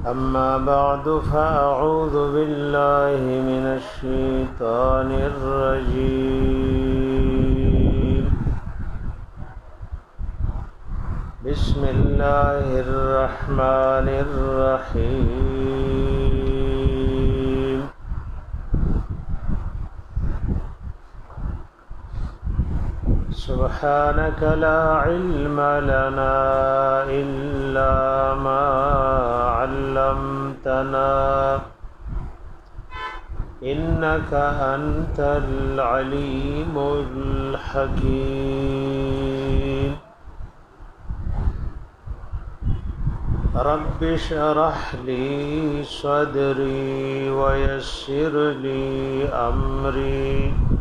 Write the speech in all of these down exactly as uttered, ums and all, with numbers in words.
أما بعد فأعوذ بالله من الشيطان الرجيم بسم الله الرحمن الرحيم سبحانك لا علم لنا إلا ما علمتنا إنك أنت العليم الحكيم رب اشرح لي صدري ويسر لي أمري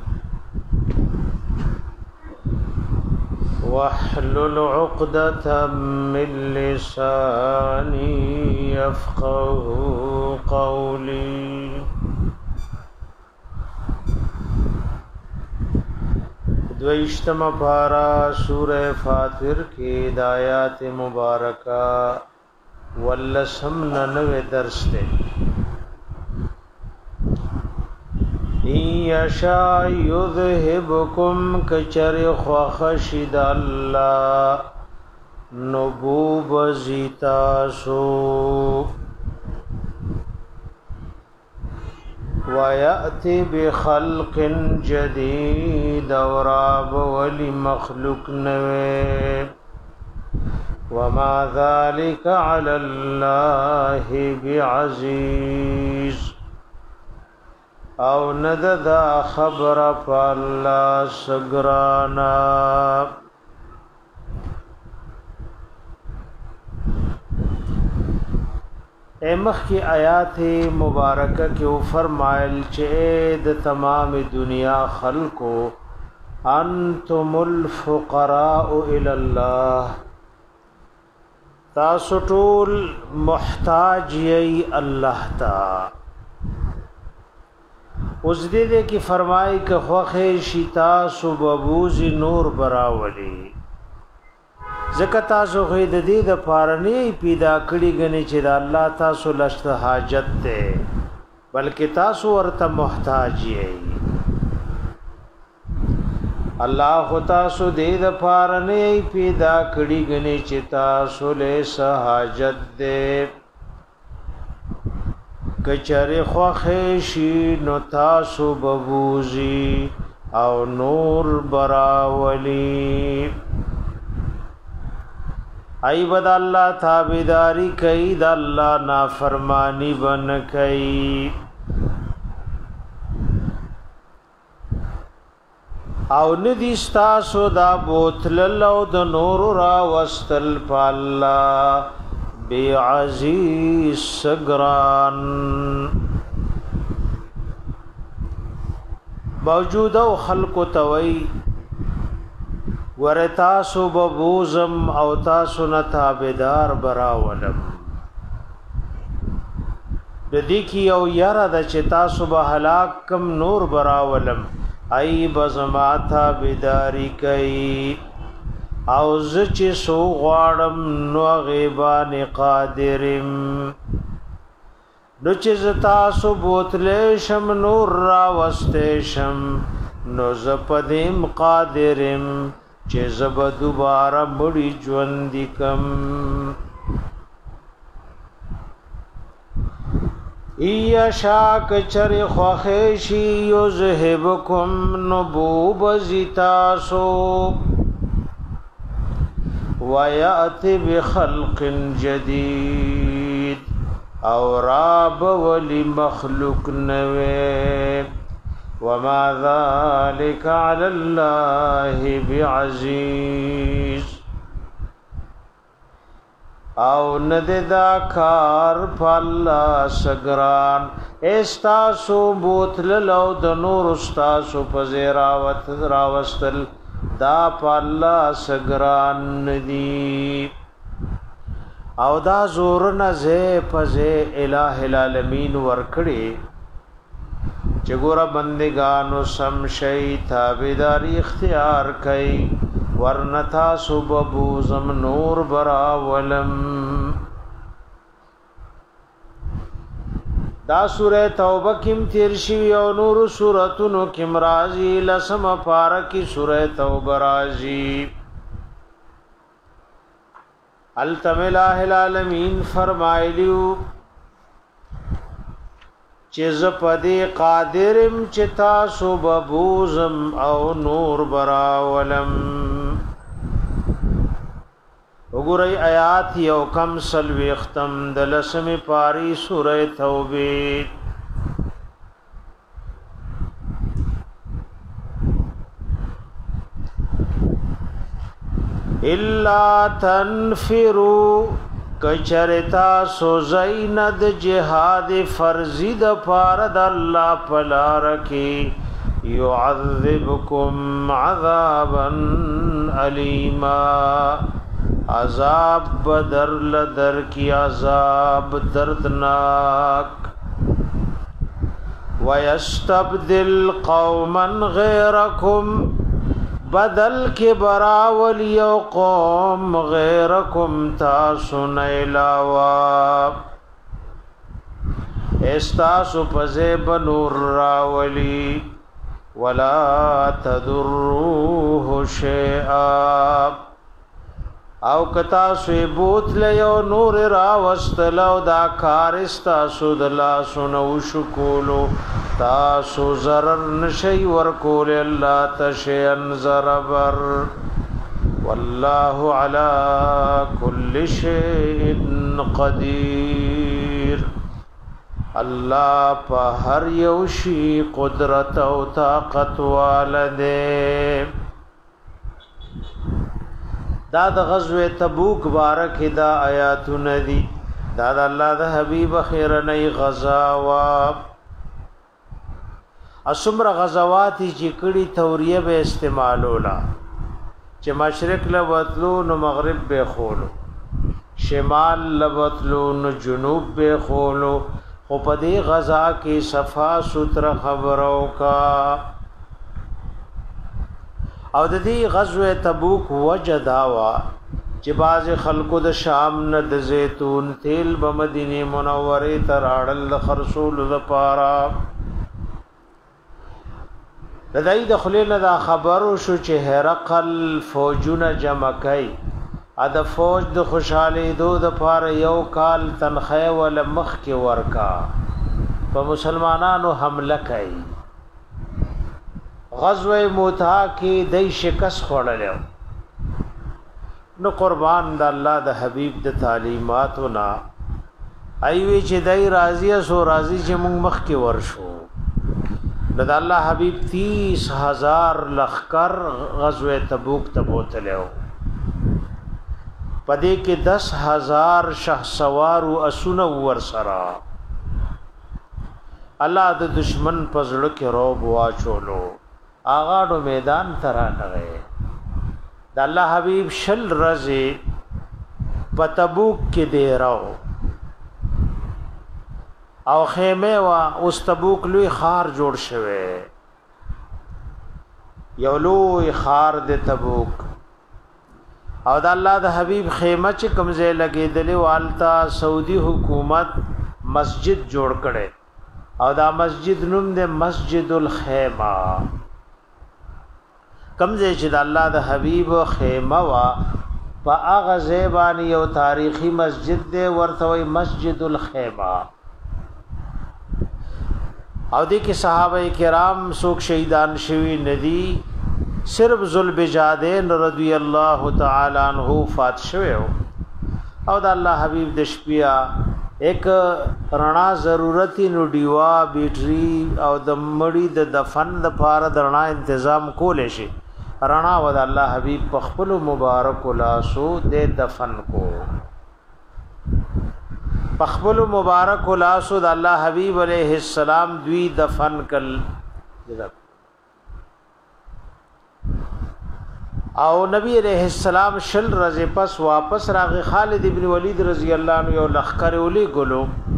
واحلل عقدة من لساني يفقه قولي دویشتم پارا سورہ فاطر کی آیات مبارکہ واللسم ننوے درس دے یشا یذهبکم کچر خوخشد اللہ نبوب زیتاسو ویأتی بخلق جدید وراب ولی مخلوق نوے وما ذلك على الله بعزيز او نددا خبر فالله سگرانا امخ کی آیات مبارکہ کی فرمائل چید تمام دنیا خلقو انتم الفقراء الى الله تاسو ټول محتاج یی الله تا اوس دې دې کی فرمای که خوخه شتا سببوز نور براولی زکه تاسو خې د دې د پارنې پیدا کړی غني چې د الله تاسو لشت حاجت ده بلکې تاسو ورته محتاج یې الله خدا سو دې د پارنې پیدا کړی غني چې تاسو له حاجت ده کچره خوخه شي نو تاسو ببوزي او نور براولي ای بد الله تابعداري کوي د الله نافرمانی بن کوي او ندی ستاسو دا بوتل لو د نور را وستل پالا بی عزیز سگران موجود او خلق توي ورتاسو ببوزم او تاسو نتابدار براولم د دې کی او یاره د چې تاسو به هلاک کم نور براولم ای بزماتا بداری کوي او زچ سو غواړم نو غیبان قادرم نو چې زتا سو بوتلې شم نور را وسته شم نو زپدیم قادرم چې زب دوباره مړی ژوند کم ایا شاک چر خوخشی یذهبکم نبوب زیتاسو ویأتی بخلق جدید او راب ولی مخلوق نوے وما ذلك على الله بعزيز او نددا کار پالا سگران استاسو بوتل لو د نور استاسو پزیراوت راوستل دا پالا سگران ندی او دا زور نزه پزه الہ العالمین ورکڑی چگورا بندگانو سمشی تابداری اختیار کئی ورنتا سببوزم نور براولم دا سوره توبه کیم تیر شوی او نور سورتونو کیم رازی لسم پارکی سوره توبه رازی التملاہ العالمین فرمائلیو چیز پدی قادرم چتا سببوزم او نور براولم وګورئ آیات یو کم سلوی ختم دلسم پاری سورہ توبه الا تنفروا کچرتا سو زیند جهاد فرضی د پارد الله پلار کی يعذبكم عذابا الیما عذاب بدر لدر کی عذاب دردناک ويستبدل قوما غيركم بدل کے براول یو قوم غیرکم تاسن علاوہ استاسو پزیب نور راولی ولا تدروه شیئا او کتا سوی بوت لیو نور راوستلو دا کارستا سودلا سنو شکولو تاسو ضرر نشی ورکول اللہ تشین ضربر واللہ علا کل شیئن قدیر اللہ پا ہر یوشی قدرت و طاقت والدے دا دا غزوه تبوک بارک دا آیاتو ندی دا دا اللہ دا حبیب خیرنی غزاواب اسمر غزواتی چی کڑی توریه بے استعمالولا چی مشرق لبتلو نو مغرب بے خولو شمال لبتلو نو جنوب بے خولو خو پدی غزا کی صفا ستر خبرو کا او د دې غزوه تبوک وجداوا چې باز خلکو د شام نه د زیتون تیل په مدینه منوره ته راړل خرصول لپاره د دې د خلیل دا خبرو شو چې هرقل فوجونه جمع کړي ا د فوج د خوشاله دو د پاره یو کال تنخواه ول مخ کې ورکا په مسلمانانو حمله کړي غزوه موتا کې دای شکست خوړلو نو قربان د الله د حبیب د تعلیماتو نا ایوي چې دای راضی سو راضی چې موږ مخ کې ورشو د الله حبیب تیس ہزار لخر غزوه تبوک ته بوتلو پدې کې دس ہزار شهسوار او اسونه ور سرا الله د دشمن پزړه کې روب واچولو آغاڑو میدان ترانه غه د الله حبیب شل رزه پتبوک کې دی راو او خیمه وا اوس تبوک لوی خار جوړ شوه یو لوی خار د تبوک او د الله د حبیب خیمه چې کمزې لګېدلې والتا سعودي حکومت مسجد جوړ کړي او دا مسجد نوم د مسجد الخیمه کمزې چې د الله د حبیب خیمه وا په هغه زیبان یو تاریخي مسجد دی ورته وي مسجد الخیمه او دې کې صحابه کرام څوک شهیدان شوی ندي صرف ذوالبجادین رضی الله تعالی عنہ فات شوی او د الله حبیب د شپیا ایک رڼا ضرورتي نو دیوا بیټری او د مړی د دفن د پاره د رڼا تنظیم کول شي رڼا و د الله حبیب په خپل مبارک لاسو د دفن کو په خپل مبارک لاسو د الله حبیب علیہ السلام دوی دفن کل او نبی علیہ السلام شل رضی پس واپس راغی خالد ابن ولید رضی اللہ عنہ یو لخر ولی ګلو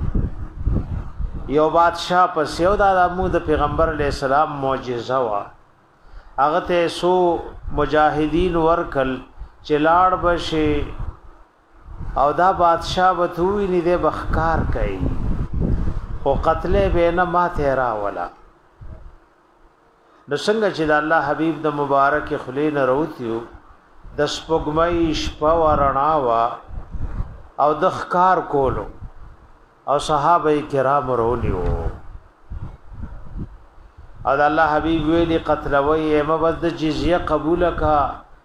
یو بادشاہ پس یو د امو د پیغمبر علیہ السلام معجزه وا هغه ته سو مجاهدین ورکل چلاړ بشي او دا بادشاہ وتوی نه د بخکار کوي او قتل بین ما تیرا ولا نو څنګه چې د الله حبیب د مبارک خلین روتیو د سپوږمۍ شپه ورنا وا او د ښکار کولو او صحابه کرام رولیو او د الله حبیب ویلی قتل وی مبد جزیه قبول کا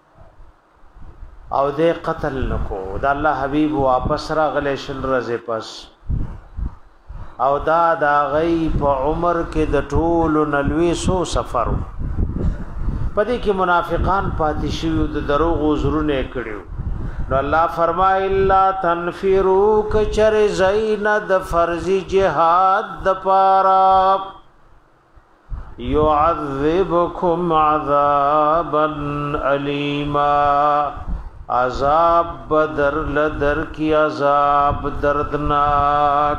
او دې قتل نکو د الله حبیب واپس راغلی شل رزه پس او دا دا غي په عمر کې د ټول نلوي سو سفر پدې کې منافقان پاتې شوی د دروغ زرونه کړیو نو الله فرمای الا تنفروا کچر زین د فرض جهاد د پارا يعذبكم عذابا الیما عذاب بدر لدر کی عذاب دردناک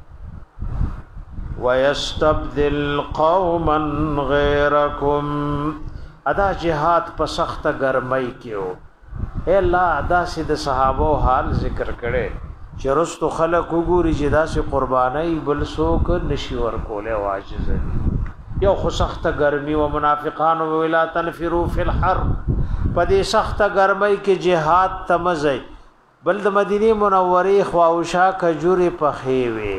ويستبدل قوما غيركم ادا جهاد په سخت گرمای کیو اے الله ادا سید صحابو حال ذکر کړي چې رستو خلق وګوري چې دا سي قربانای بل سوک نشي ور کوله واجز یو خو سخت گرمی و منافقان ولا تنفروا فی الحرب پدې سخت گرمای کې جهاد تمزای بل د مدینه منورې خواوشا کجوري پخېوي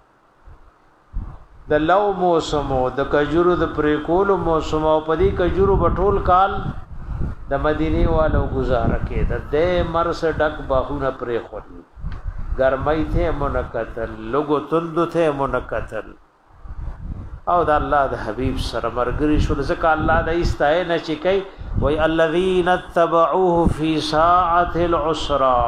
د لو موسمو د کجورو د پریکولو موسم او پدې کجورو بټول کال د مدینه والو گزاره کې د دې مرس ډک باغونه پرې خوري گرمای ته منکتل لوګو تند ته منکتل او د الله د حبيب سره مرګري شول ځکه الله د ایستای نه چې کوي وای الذين تبعوه في ساعه العسرا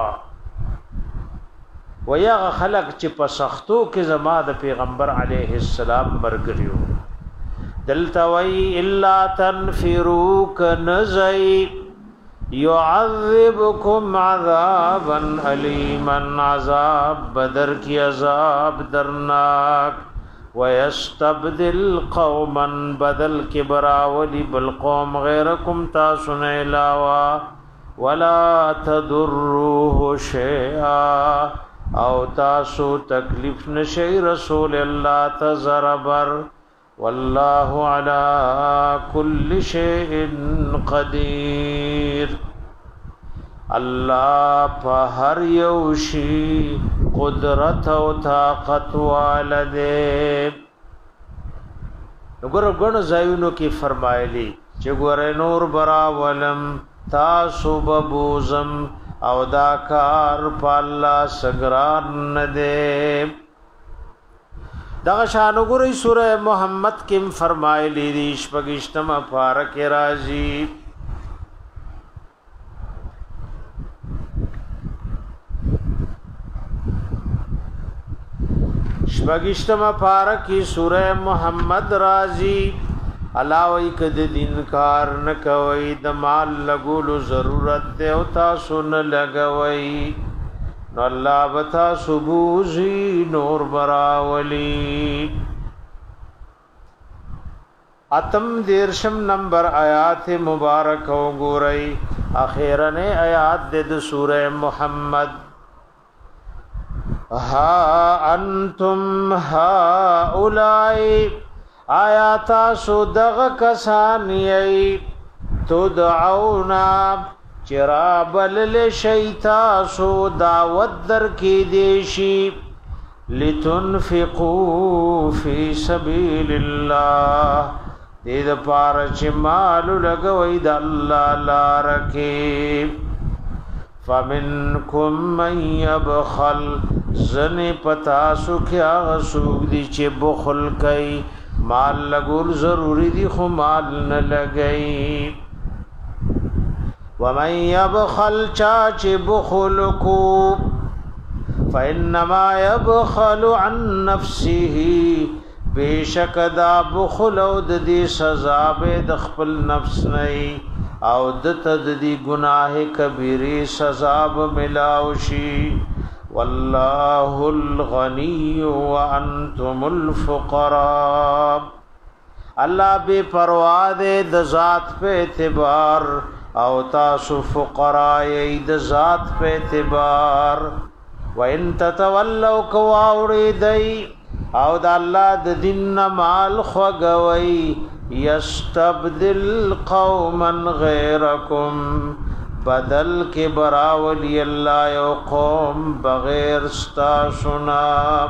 ويا خلق چې په سختو کې زما د پیغمبر علیه السلام مرګریو دلته وای الا تنفروا كنزي يعذبكم عذابا اليما عذاب بدر کی عذاب درناک ويستبدل قوما بدل كبرا ولي بالقوم غيركم تاسن علاوه ولا تضروه شيئا او تاسو تکلیف نشي رسول الله تزربر والله على كل شيء قدير الله په هر یو شی قدرت او طاقت والده وګورو غن زایونو کې فرمایلی چې ګوره نور برا ولم تاسو ببوزم او دا کار پالا سگران نده دا شان وګورئ سوره محمد کې فرمایلی دی شپږشتم پارک راځي شپږشتم پارکی سوره محمد رازی علاوه کد دین کار نه کوي د مال لګولو ضرورت دی او تاسو نه لګوي نو الله وتا سبوزي نور براولي اتم دیرشم نمبر آیات مبارک وګورئ اخیرنه آیات د سوره محمد ها انتم هؤلاء آیات سودغ کسانی تدعونا چرابل لشیطا سو دعوت در کی دیشی لتنفقوا فی سبیل اللہ دید پارچ مالو لگوئی دا اللہ لارکی فمنکم من یبخل زن پتاسو کیا غسوک دی چه بخل کئی مال لگول ضروری دی خو مال نہ لگئی ومن یبخل چاچ بخل کو فانما یبخل عن نفسه بیشک دا بخل او د دې سزا به د خپل نفس نه او د تد دی گناہ کبیره سزا به ملاوشي والله الغنی وانتم الفقراء الله بے پروا دے د ذات په اعتبار او تاسو فقراء د ذات په اعتبار وان تتولوا کواوری دی او د الله د دین مال خوګوي یستبدل قوما غیرکم بدل کې براولی الله یو قوم بغیر استاسنا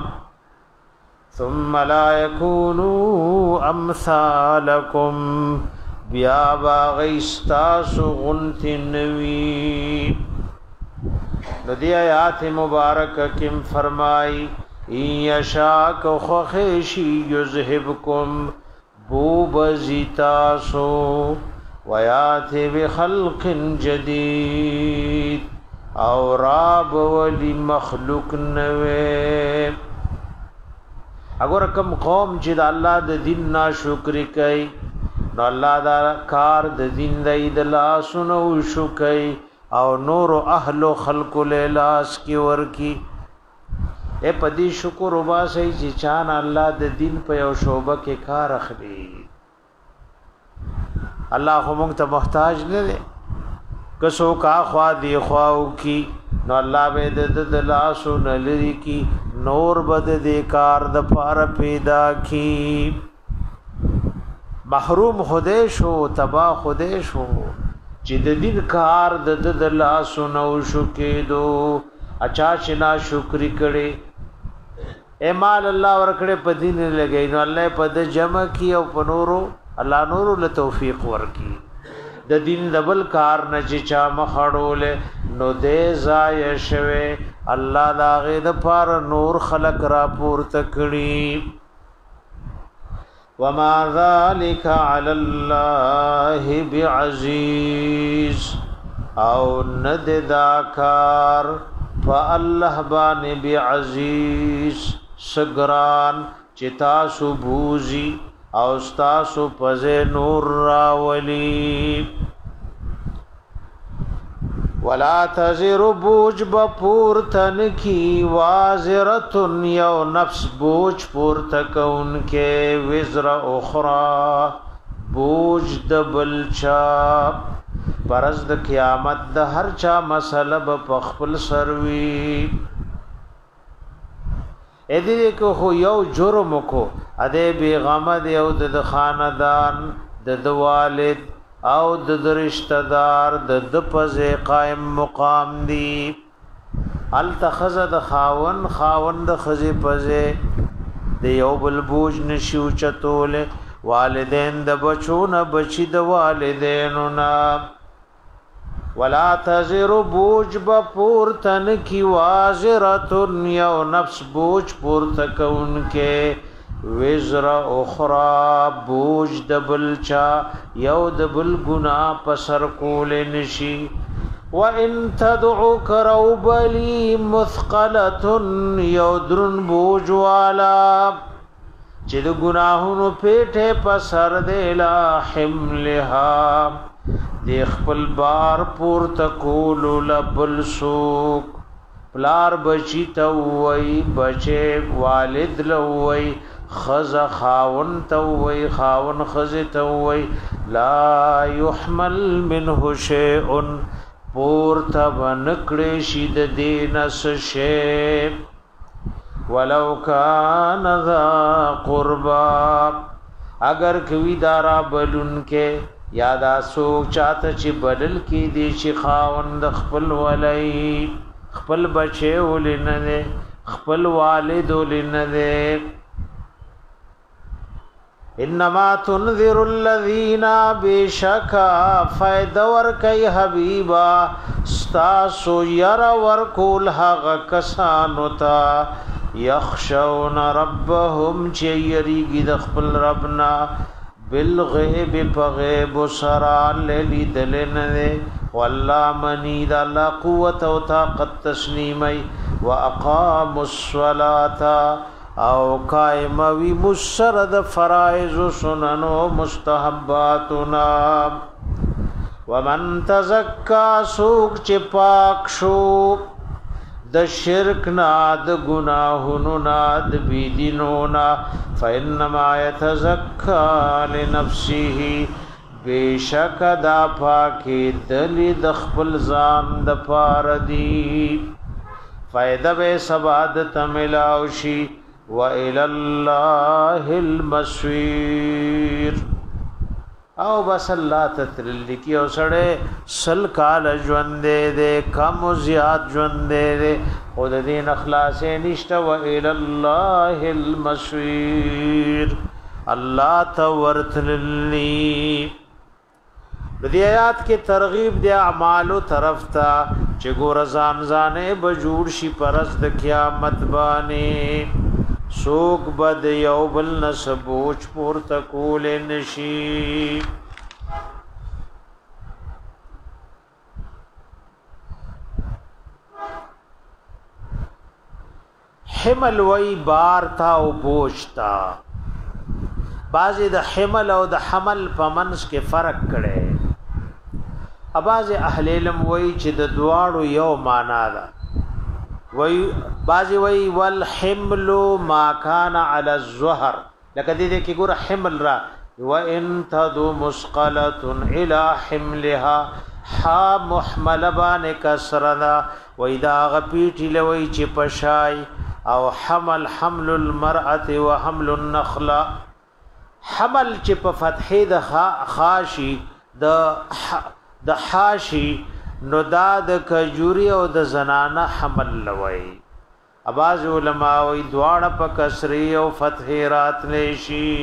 ثم لا يكونوا امثالكم بیا باغی استاسو غنت نوی ندی آیات مبارک کم فرمائی یشاک خوخشی یذهبکم بو بزیتاسو ویات بخلق جدید او راب ولی مخلوق نوی اگر کم قوم چې د الله د دین ناشکری کوي نو الله دا کار د دین د لاس نو شکای او نور اهل خلق له لاس کی ورکی اے پدی شکر وبا سي چې چان الله د دین په یو شوبه کې کار اخلي الله خو موږ ته محتاج نه دی کسو کا خوا دی خواو کی نو الله به د لاس نو لری کی نور بد دې کار د پار پیدا کی محروم خدای شو تبا خدای شو چې د دین کار د د لاس نو شو کېدو اچا چې نا شکر کړي اے مال الله ورکړي په دین لګي نو الله په د جمع کی او په نورو الله نورو له توفیق ورکی د دین دبل کار نه چې چا مخړول نو دې زای شوه الله دا غې د پار نور خلق را پورته کړي وما ذلك على الله بعزيز او ند داکار فالله باندې بعزيز سگران چتا سبوزی او استاسو پزے نور راولی ولا تزر بوج بپور تن کی وازرتن یو نفس بوج پور تکون کے وزر اخرى بوج دبل چا پرز د قیامت د هر چا مسله بخپل سروی ادې کو خو یو جرم کو اده بیغم دی او د خاندان د والد او د رشتہ دار د پزې قائم مقام دی التخذ د خاون خاون د خزې پزې د یو بل بوج نشو چتول والدین د بچو نه بچی د والدینو نا ولا تزر بوج بپور تن کی وازرتن یو نفس بوج پور تکون کے وزر اخرى بوج دبل چا یو دبل گناہ پسر کول نشی وَإِن تَدْعُ كَرَوْبَلِي مُثْقَلَةٌ یو درن بوج والا چې د گناہونو پیټه پسر دیلا حملها دی خپل بار پور تکول لبل سوک پلار بچی تووی بچے والد لووی خز خاون تووی خاون خز تووی لا يحمل منه شیء پور تب نکڑی شید دینس شیب ولو کان ذا قربا اگر کوي دارا بلون کې یادا سوک چاته چې بدل کې دي چې خاوند خپل ولای خپل بچي ولنه خپل والد ولنه انما تنذر الذين بشكا فائدہ ور کوي حبيبا استاسو ير ور کول هغه کسانو تا يخشون ربهم چيريږي د خپل ربنا بالغیب پغیب سرا لیلی دلنه والله منی د الله قوت او طاقت تسلیمي واقام الصلاه او قائم وی مسرد فرائض سنن و مستحباتنا ومن تزکا سوک چ پاک شو د شرک نا د گناہونو نا د بيدینو نا فانما يتزکا لنفسه بیشک دا پاکی دلی د خپل ځان د پاره دی فائدہ به سبادت ملاوشی وإلى الله المصير. او بس الله تترل کی او سړی سل کال ژوند دے کم زیات ژوند دے خود دین اخلاص نشته. وإلى الله المصير، الله تورتللی. د دې آیات کې ترغیب د اعمالو طرف ته چې ګور ځان ځانې بجوړ شي پرز د قیامت باندې سوق بد یو بل نسبوچ پور تکول نشي. حمل وی بار تا او بوجتا، بعضی د حمل او د حمل په منځ کې فرق کړي. اباظ اهل علم وی چې د دواړو یو معنا ده. وی بعضی وی والحمل ما كان على الظهر، لکه دې کې ګور حمل را وان تدو مسقله الى حملها ها محمل بان کسرنا واذا غپیټی لوی چې پشای او حمل حمل المرأه وحمل النخله. حمل چې په فتحې د خاشي د د حاشي نو دا د کجوري او د زنانه حمل لوي. اباظ علماء وی دواړه په کسری او فتحې راتلی شي.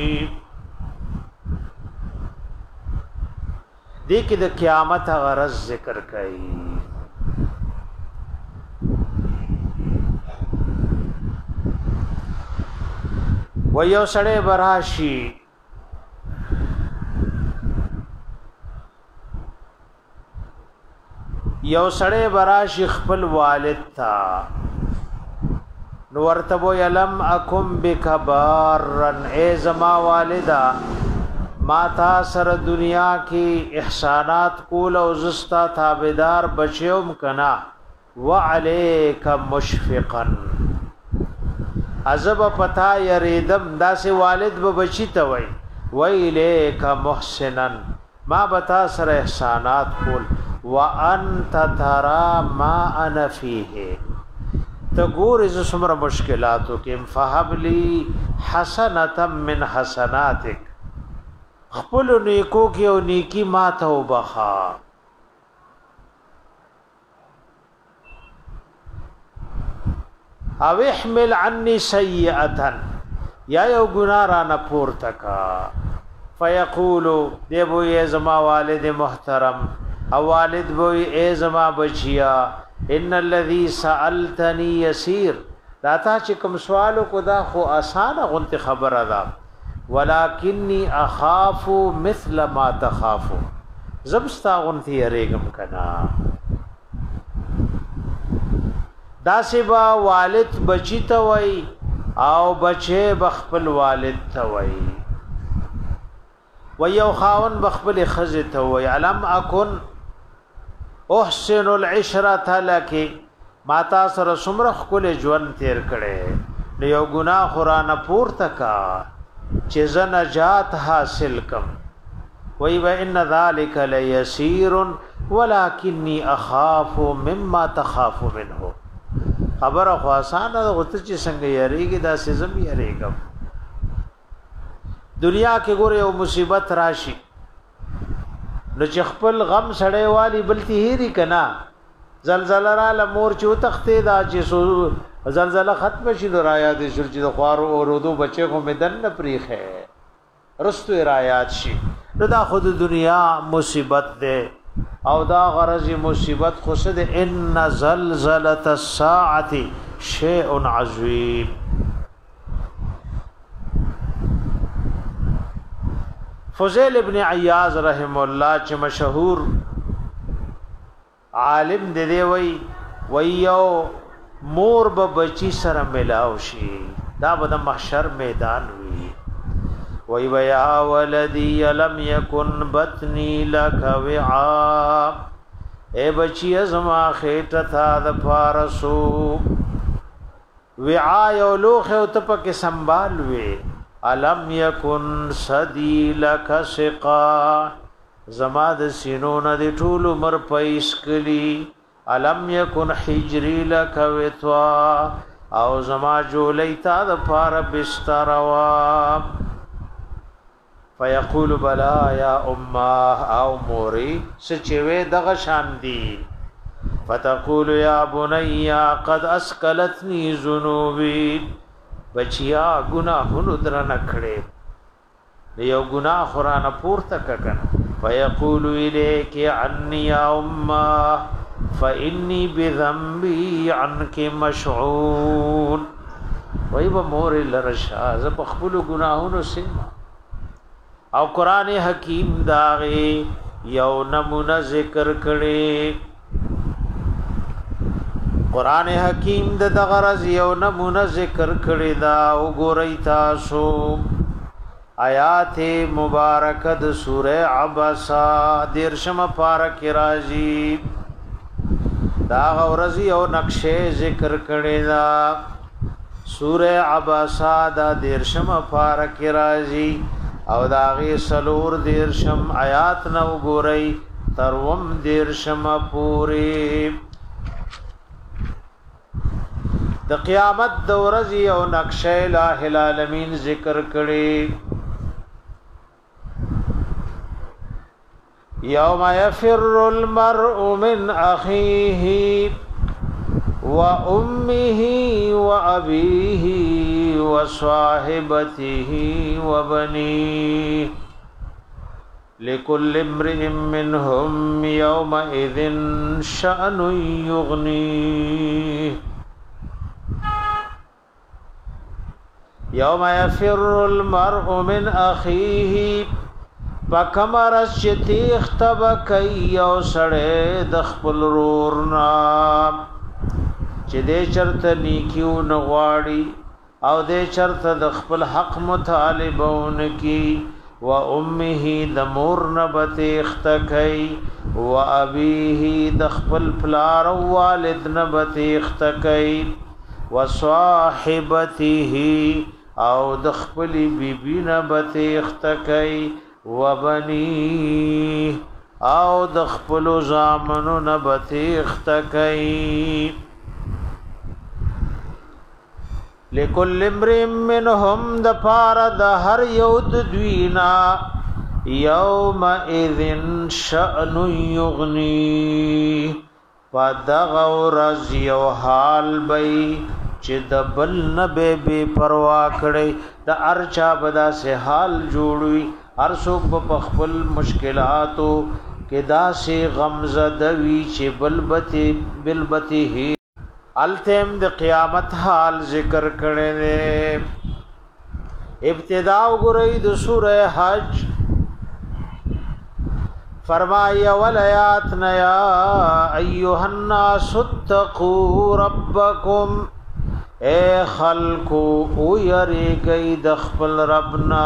دې کې د قیامت غرض ذکر کړي. و یو سړی براشي یو سړی براشي خپل والد تا نو ورته وو یلم اکم بکبارن، اے زما والدا ما تا سر دنیا کی احسانات کول او زستا تابعدار بچوم کنا وعلیک مشفقا، عذاب پتا یریدم داسې والد به بچی ته وای ویلیک محسنا ما بتا سر احسانات کول وانت ترى ما انا فيه، تګور از سمره مشکلاتو کې فهب لي حسنه من حسناتك، خپل نیکو کې او نیکی ما ته وبخا. او احمل عني سيئه، یا یو ګناه را نه پورته کا. فیقول دیبو ای زما والد محترم او والد بوئی اے زما بچیا ان الذي سألتني يسير، داتا چې کوم سوالو کو دا خو آسان غنت خبره ده، ولكني اخاف مثل ما تخاف، زبستا غنت یریګم کنا. دا سبا والد بچی ته وای او بچه بخپل والد ته وای، و یو خاون بخپل خزه ته وای علم اكن احسن العشره لك، ماتا سره سمره کول ژوند تیر کړي نو یو ګناه قران پورته کا چې ز نجات حاصل کم. وای و ان ذلك ليسير ولكني اخاف مما تخاف منه، خبره خو آسان ده غوته چې څنګه یریږي دا سزم یریږم. دنیا کې ګوره یو مصیبت راشي نو چې خپل غم سړی والی بلتی هېری کنا، زلزلہ را لمور چې وتختې دا چې زلزلہ ختم شي نو رایا دې شل چې د خوارو او رودو بچي خو مدن نه پریخه رستو رایات شي نو دا خود دنیا مصیبت ده او دا غرض مصیبت خو سد ان زلزلة الساعه شیء عظیم. فضیل ابن عیاض رحم الله چې مشهور عالم دی دی وی ویو مور به بچی سره ملاو شي دا به د محشر میدان وی وی ویا ولدی لم یکن بطنی لک وعا، اے بچی ازما خیټه تا د فارسو وعا یو لوخه او ته پکې سنبال وی. علم یکن صدی لک سقا، زما د سینو نه د ټول عمر پیس کلی. علم یکن حجری لک وتوا، او زما جولی تا د پار بستر وا فیقول بلا یا امه او موری سچوي دغه شان دی فتقول یا بني قد اسکلتنی ذنوبی بچیا گناهونو درنه کړې یو گناہ قرآن پورته ککن فیقول الیک عنی یا امه فإني بذنبي عنك مشعون وای به مور لرشا ز بخبل گناهونو سیما او قران حکیم داغه یو نمونه ذکر کړي قران حکیم د دغرض یو نمونه ذکر کړي دا وګورئ تاسو آیات مبارکه د سوره عبسا دیرشم پارک راځي دا غورزی او نقشه ذکر کړي دا سوره عباسا دا دیرشم پارک راځي او دا غي سلور دیرشم آیات نو ګورئ تروم دیرشم پوری د قیامت د ورځې او نقشه الٰه العالمین ذکر کړي یوم یفر المرء من اخیه وامه وابيه وصاحبته وبنيه لكل امرئ منهم يومئذ شأن يغنيه یوم یفر المرء من اخیه پکمرس چتی اختب کئی یو سڑے دخپل رورنا چی دے چرت نیکیو نغواڑی او دے چرت دخپل حق مطالبون کی و امه دمور نبت اختکئی و ابیه دخپل پلار والد نبت اختکئی و صاحبته او دخپل بی بی نبت اختکئی وبنی او دخپل زامنو نبت اختکئی لکل امرئ منهم دپار د هر یو د دوینا یوم اذن شأن یغنی پدغ ورځ یو حال بی چې د بل نه به بے پروا کړي د ارچا بدا سے حال جوړوي هر څوک په خپل مشکلاتو کې دا سي غمزدوي چې بلبتي بلبتي التم د قیامت حال ذکر کړي ابتدا وګورئ د سوره حج فرمایا ولایات نیا ایها الناس اتقوا ربکم اے خلقو او یری گئی دخپل ربنا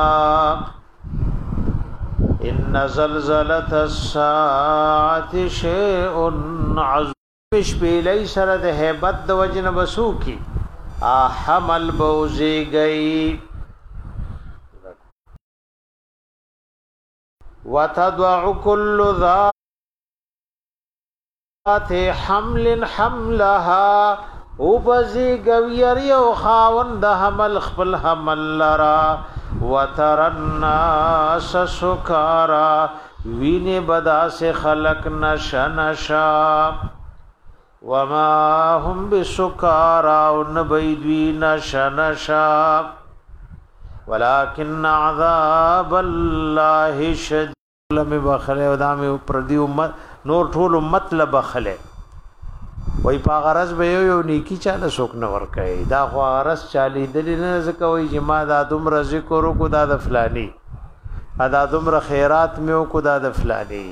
ان زلزلة الساعة شيء عظيم شپیلی سره د هیبت د وجن بسو کی حمل بوزی گئی وتضع كل ذات حمل حملها او بزی گویر یو خاوند حمل خپل حمل لرا وترناس سکارا وین بدا سے خلق نشنشا وما هم بسکارا ونبیدوی نشنشا ولكن عذاب الله شدید لم بخله او دامه پردی امت نور ټول امت لبخله وای په غرض به یو نیکی چاله شوک نه ور کوي دا خو غرض چالي دل نه زکه وای چې ما دا دومره ذکر کو دا د فلانی ادا دومره خیرات میو کو دا د فلانی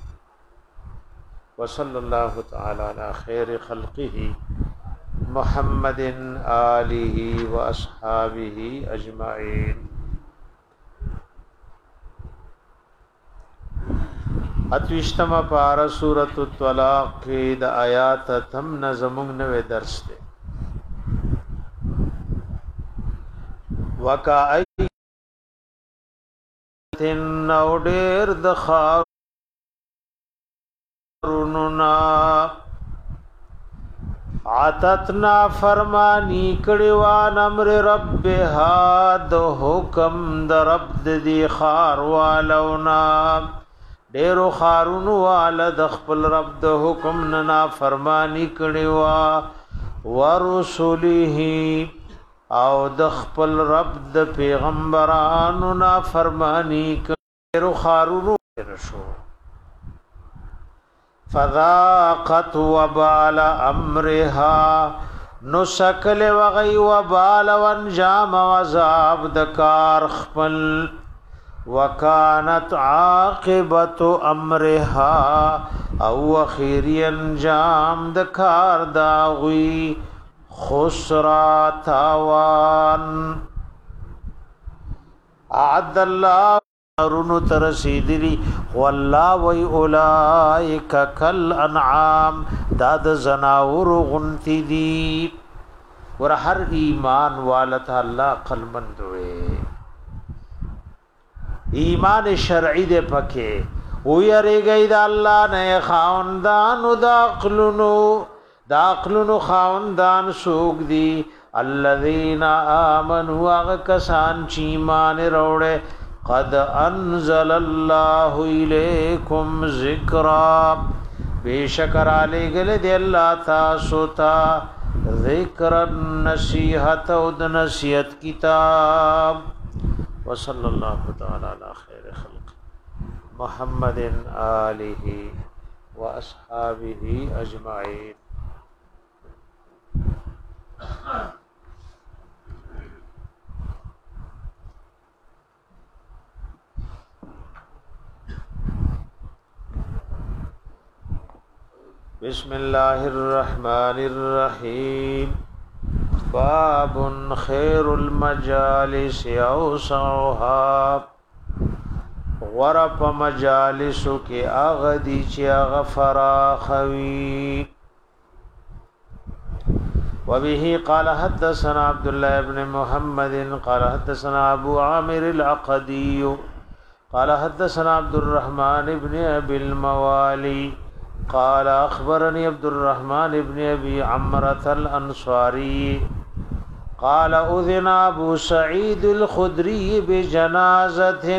وصلی الله تعالی علی خیر خلقه محمد آله واصحابه اجمعین اتوشتما پارا سورۃ الطلاق کی د آیات تم نظمون نوې درس ده وکایتن اودر د خاروننا عتتنا فرمانی کړوان امر ربها د حکم د رب دی خار والونا ډیرو خارونو وال د خپل رب د حکم نه فرمانی کړوا ورسوله او د خپل رب د پیغمبرانو نه فرمانی ډیرو خارونو شو فذاقت وبال امرها نسکل وغی وبال وانجام وزاب دکار خپل وکانت عاقبت امرها او اخیری انجام دکار داغوی خسرا تاوان اعد اللہ رونو ترسیدلی والله وی اولائک کل انعام داد زناور غنتی دی ور هر ایمان والت الله قلبند وی ایمان شرعی دے پکے او یری گئی دا اللہ نے خاوندان دا عقلونو دا عقلونو خاوندان سوک دی الذین آمنوا اغکسان چیمان روڑے قد انزل اللہ الیکم ذکرا بے شکر علی گلے دے اللہ تاسوتا ذکر النصیحت و نصیحت کتاب وصلی اللہ تعالی علی خیر خلق محمد آلہ و اصحابہ اجمعین. بسم اللہ الرحمن الرحیم. باب خیر المجالس اوسعها. غرف مجالسو کے اغدی چی اغفراخوی. وبه قال حدثنا عبد الله بن محمد قال حدثنا ابو عامر العقدي قال حدثنا عبد الرحمن بن ابي الموالي قال اخبرني عبد الرحمن بن ابي عمرة الانصاري قال اذن ابو سعيد الخدري بجنازة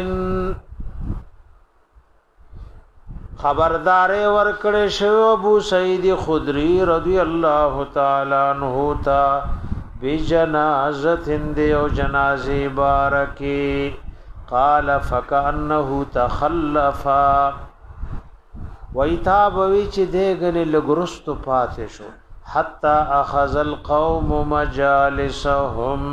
خبردار ورکړې شو ابو سعید خدری رضی الله تعالی عنہ تا بجنازه دیو جنازه بارکی. قال فكأنه تخلف ویتابوی چې دګنې لګرست پاتې شو حتا اخذ القوم مجالسهم.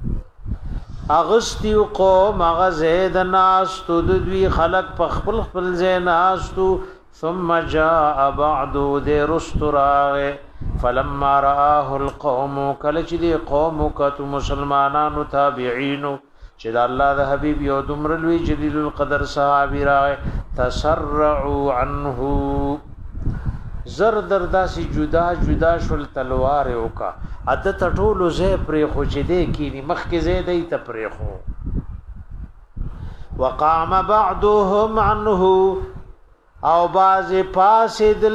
اغستی قوم اغزید ناستو ددوی خلق په خپل خپل ځای ناستو. ثم جاء بعد د رستراغ فلما رآه القوم کله چې دی قوم کتو مسلمانانو تابعینو چې د الله د حبیب یو دمر لوی جلیل القدر صحابی راغ تسرعوا عنه زر درداسی جدا جدا شل تلوار اوکا عدت ټولو زه پرې خو چې دی کینی مخ کې زه دی ته پرې خو. وقام بعضهم عنه او باز پاسدل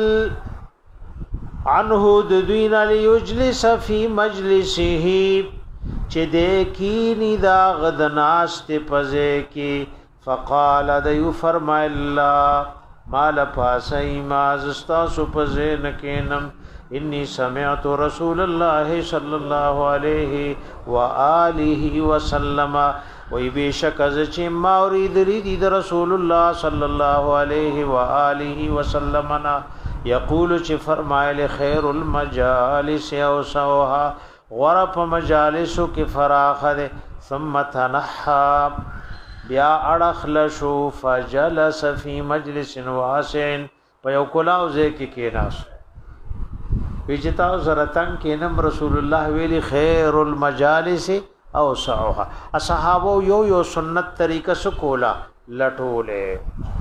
عنه د دوینا لیجلس فی مجلسه چې دی کینی دا غدناست پزې کې. فقال دیو فرمای الله مال پاسای ما زستاسو پزې نکینم انی سمعت رسول الله صلی الله علیه و آله وسلم وی بیشک از چې ما اورید لري د رسول الله صلی الله علیه و آله وسلم نا یقول چې فرمایله خیر المجالس اوسعها. غرف مجالسو کې فراخ ده. ثم تنحى بیا اڑخل شو فجلس فی مجلس واسع په یو کلاو ځای کې کېناس. ویجتا زرتن کینم رسول الله ویلی خیر المجالس اوسعها. اصحابو یو یو سنت طریقه سو کولا لټوله.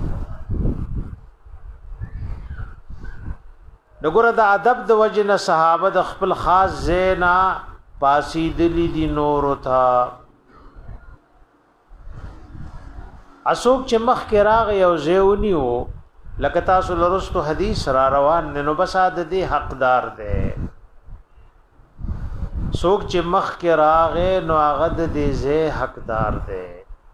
دغه د ادب د وجنه صحابه د خپل خاص زینا پاسیدلی دی نور تھا. اسوک چې مخ کې راغ یو زیونیو لکه تاسو لرستو حدیث را روان نو بس د دې حقدار ده. سوک چې مخ کې راغې نو هغه د دې زه حقدار دی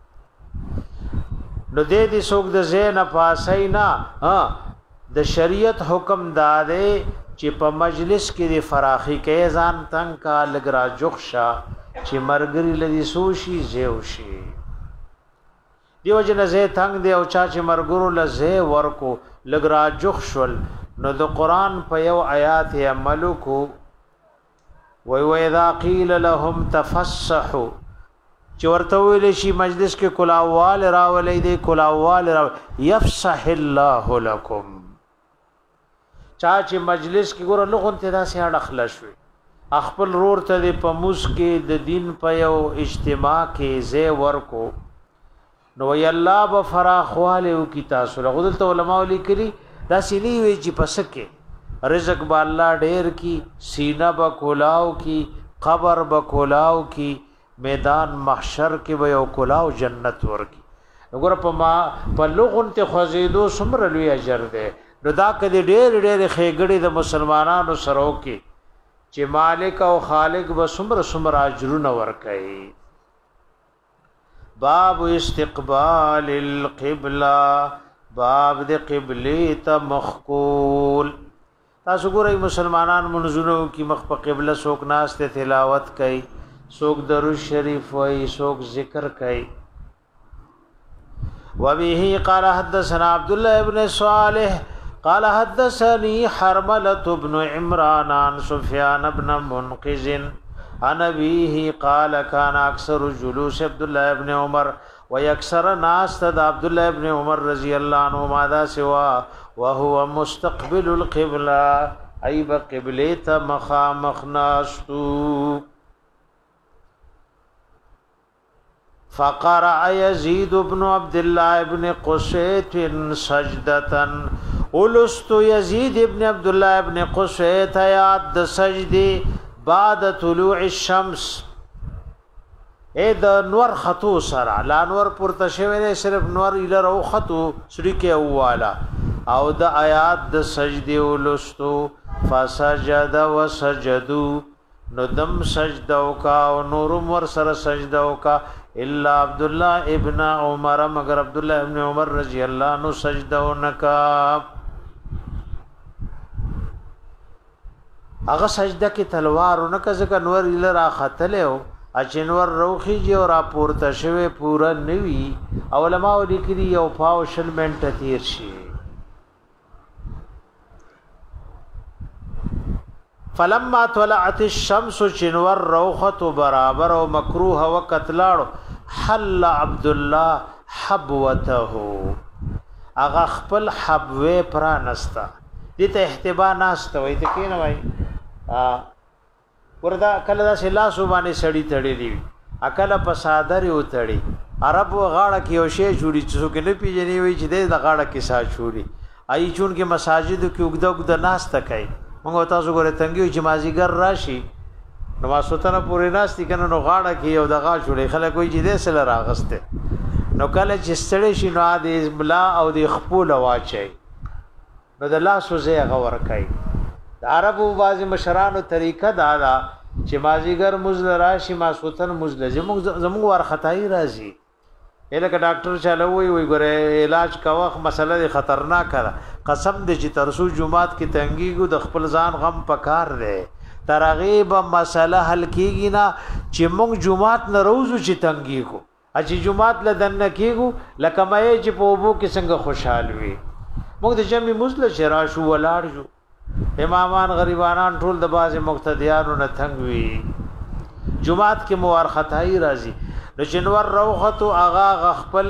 نو دې دې سوک د زه نه پاسای نه ها د شریعت حکم داده چې په مجلس کې د فراخي کې ځان تنگ کا لګرا جوخشا چې مرګري لدی سوشي زیوشي دیو جن زه تنگ دی او چا چې مرګرو لزه ورکو لګرا جوخشل نو د قران په یو آیات عملو کو وی و اذا قیل لهم تفسحوا چې ورته ویل شي مجلس کې کلاوال راولې دی کلاوال را يفسح الله لكم چا چې مجلس کې ګور لغون ته دا سي اړه خلشوي خپل رور ته په موس کې د دین په یو اجتماع کې زه ورکو نو وی الله به فراخواله او کی تاسو له غدل علماء لیکلي دا سینی وی چې پسکه رزق با الله ډیر کی سینہ با کولاو کی قبر با کولاو کی میدان محشر کې به یو کولاو جنت ورکی وګوره په ما په لغون ته خوځیدو سمر لوی اجر ده نو دا کدي ډېر ډېر خېګړې د مسلمانانو سره وکي چې مالک او خالق به سمر سمر اجرونه ورکړي باب استقبال القبلة باب د قبله ته مخکول تاسو ګورئ مسلمانان منځونو کې مخ په قبله سوک ناس ته تلاوت کوي سوک درود شریف وای سوک ذکر کوي وبه قال حدثنا عبد الله ابن صالح قال حدثني حرملة بن عمران عن سفيان بن منقذ عن أبيه قال كان أكثر جلوس عبد الله بن عمر ويكثر ناس تد عبد الله بن عمر رضي الله عنه ماذا سوا وهو مستقبل القبلة أي بقبلة مخامخ ناستو فقرأ يزيد بن عبد الله بن قسيت سجدة ولست يزيد بن عبد الله بن قسيت آيات سجدي بعد طلوع الشمس اے د نور خطو سره لا نور پورته شوی نه صرف نور اله رو خطو سړي کې والا او د آیات د سجدي ولستو فسجد وسجدوا ندم سجده وکا او نور مر سره سجده وکا الا عبد الله ابن عمر مگر عبد الله ابن عمر رضی الله عنه سجده ونکا هغه سجده کې تلوار ونکا ځکه نور اله را خطلو اجنور روخي جو را پورته شوی پورا نوي علماء لیکلي یو پاو شل منټه تیر شي فلما طلعت الشمس جنور روخت برابر او مکروه وقت لاړو حل عبد الله حبوته اغه خپل حبوه پرانستا دته احتبا ناست وای ته کین وای ا وردا کله دا سلا سوبانه سړی تړي دی اکل په صادر یو تړي عرب غاړه کې او شی جوړي چې څوک نه پیژني وای چې د غاړه کې سا جوړي ای چون کې مساجد کې وګدا وګدا ناس تکای موږ تاسو ګوره تنګي چې مازیګر راشي نو واسطنه پورې ناس دي کنه نو غاړه کې یو دغه جوړي خلک وای چې د سره راغسته نو کله چې ستړي شي نو د بلا او د خپل واچي نو د لاس وزه غور کوي د عربو بازي مشرانو طریقه دا دا چې مازیګر مزل راشي ما سوتن مزل زموږ زموږ ور خدای راځي الکه ډاکټر چالو وی وی ګره علاج کا وخت مسله خطرناک ده قسم دې چې ترسو جمعات کې تنګي کو د خپل ځان غم پکار ده ترغیب مسله حل کیږي نه چې موږ جمعات نه روزو چې تنګي کو اچي جمعات لدن کېګو لکه مې چې په وبو کې څنګه خوشحال وي موږ د جمع مزل شراشو ولاړ جو امامان غریبانان ټول د باز مقتدیانو نه تنگ وي جمعات کې موار خدای راځي نو جنور روخت اغا غخپل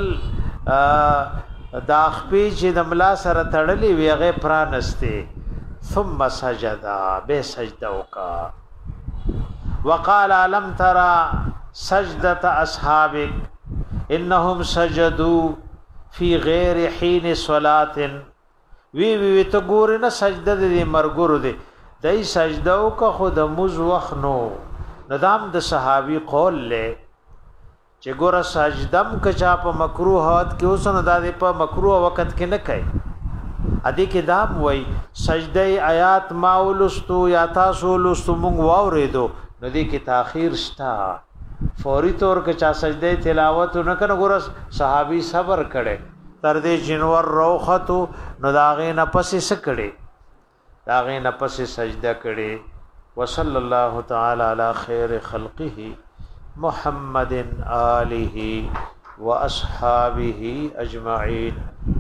دا خپې چې د ملا سره تړلې وی هغه پرانسته ثم سجدا به سجده وکا وقال لم ترى سجدة اصحابك انهم سجدوا في غير حين صلاه وی وی ته ګور نه سجده دې مرګور دې دای سجده وکا خود مز وخنو ندام د صحابي قول له چې ګور سجدم کچا په مکروهات کې اوسنه د په مکروه وخت کې نه کوي ادي کې دام وای سجده آیات ما ولستو یا تاسو ولستو مونږ واورېدو نو دې کې تاخير شتا فوري طور کې چا سجده تلاوت نه کنه ګور صحابي صبر کړي تر دې جنور روختو نو داغه نه پسې سکړي داغه نه پسې سجده کړي وصلی الله تعالی علی خیر خلقه محمد آله واصحابه اجمعین.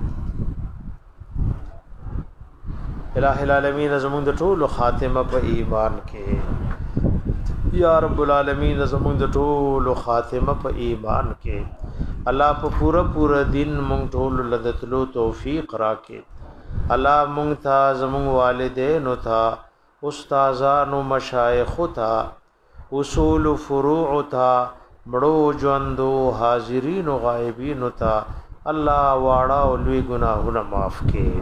الہ العالمین زمون د ټول خاتمه په ایمان کې یا رب العالمین زمون د ټول خاتمه په ایمان کې الله په پورا پورا دین مونږ ټول لدتلو توفیق راکې. الله مونږ ته زمون والدین او ته استادانو مشایخ ته اصول فروع ته مړو ژوندو حاضرین او غایبین ته الله واړه او لوی ګناهونه معاف کړي.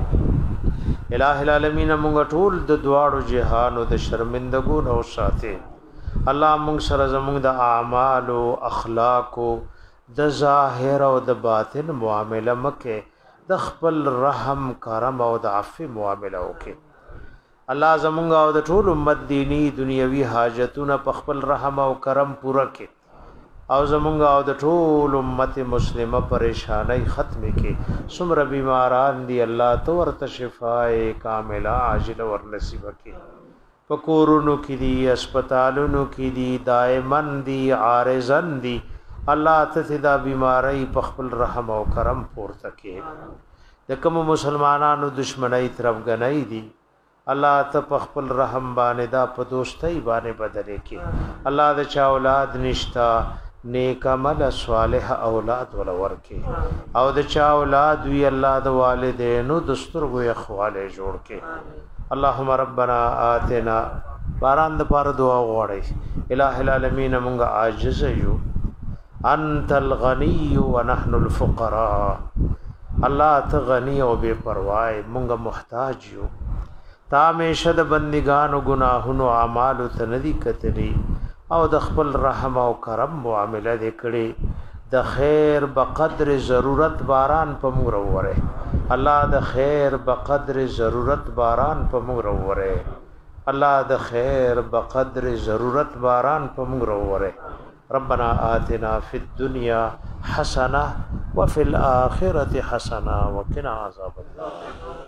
الہ العالمین مونږ ټول د دواړو جهان او د شرمندګو نو ساتي. الله مونږ سره زمونږ د اعمال او اخلاق او د ظاهر او د باطن معامله مکه د خپل رحم کرم او د عفو معامله وکي. الله زمونږ او د ټول امت دینی دنیوي حاجتونه په خپل رحم او کرم پوره کړي او زمونږ او د ټول امت مسلمه پریشانای ختم کړي. څومره بیماران دي الله تو ورته شفای کامله عاجله ور نصیب کړي. پکورونو کې دي هسپتالونو کې دي دائمن دي عارضن دي الله ته دا بیماری په خپل رحم او کرم پورته کړي. د کوم مسلمانانو دشمنی طرف غنۍ دي الله ته په خپل رحم باندې دا په دوستۍ باندې بدلې کړي. الله د چا اولاد نشتا نیک عمل صالح اولاد ولور کړي او د چا اولاد وی الله د والدینو دستورغو اخواله جوړ کړي. اللهم ربنا آتنا باران د پاره دعا غواړي. الہ العالمین مونږه عاجز یو انت الغنی ونحن الفقراء. الله ته غنی او بے پروا مونږه محتاج یو. تا همیشه د بندگانو گناهونو اعمال ته ندی کتلی او د خپل رحم او کرم معامله وکړي. د خیر بقدر ضرورت باران په موږ وروره. الله د خیر بقدر ضرورت باران په موږ وروره. الله د خیر بقدر ضرورت باران په موږ وروره. ربنا آتنا فی الدنیا حسنه وفي الاخره حسنه وقنا عذاب النار.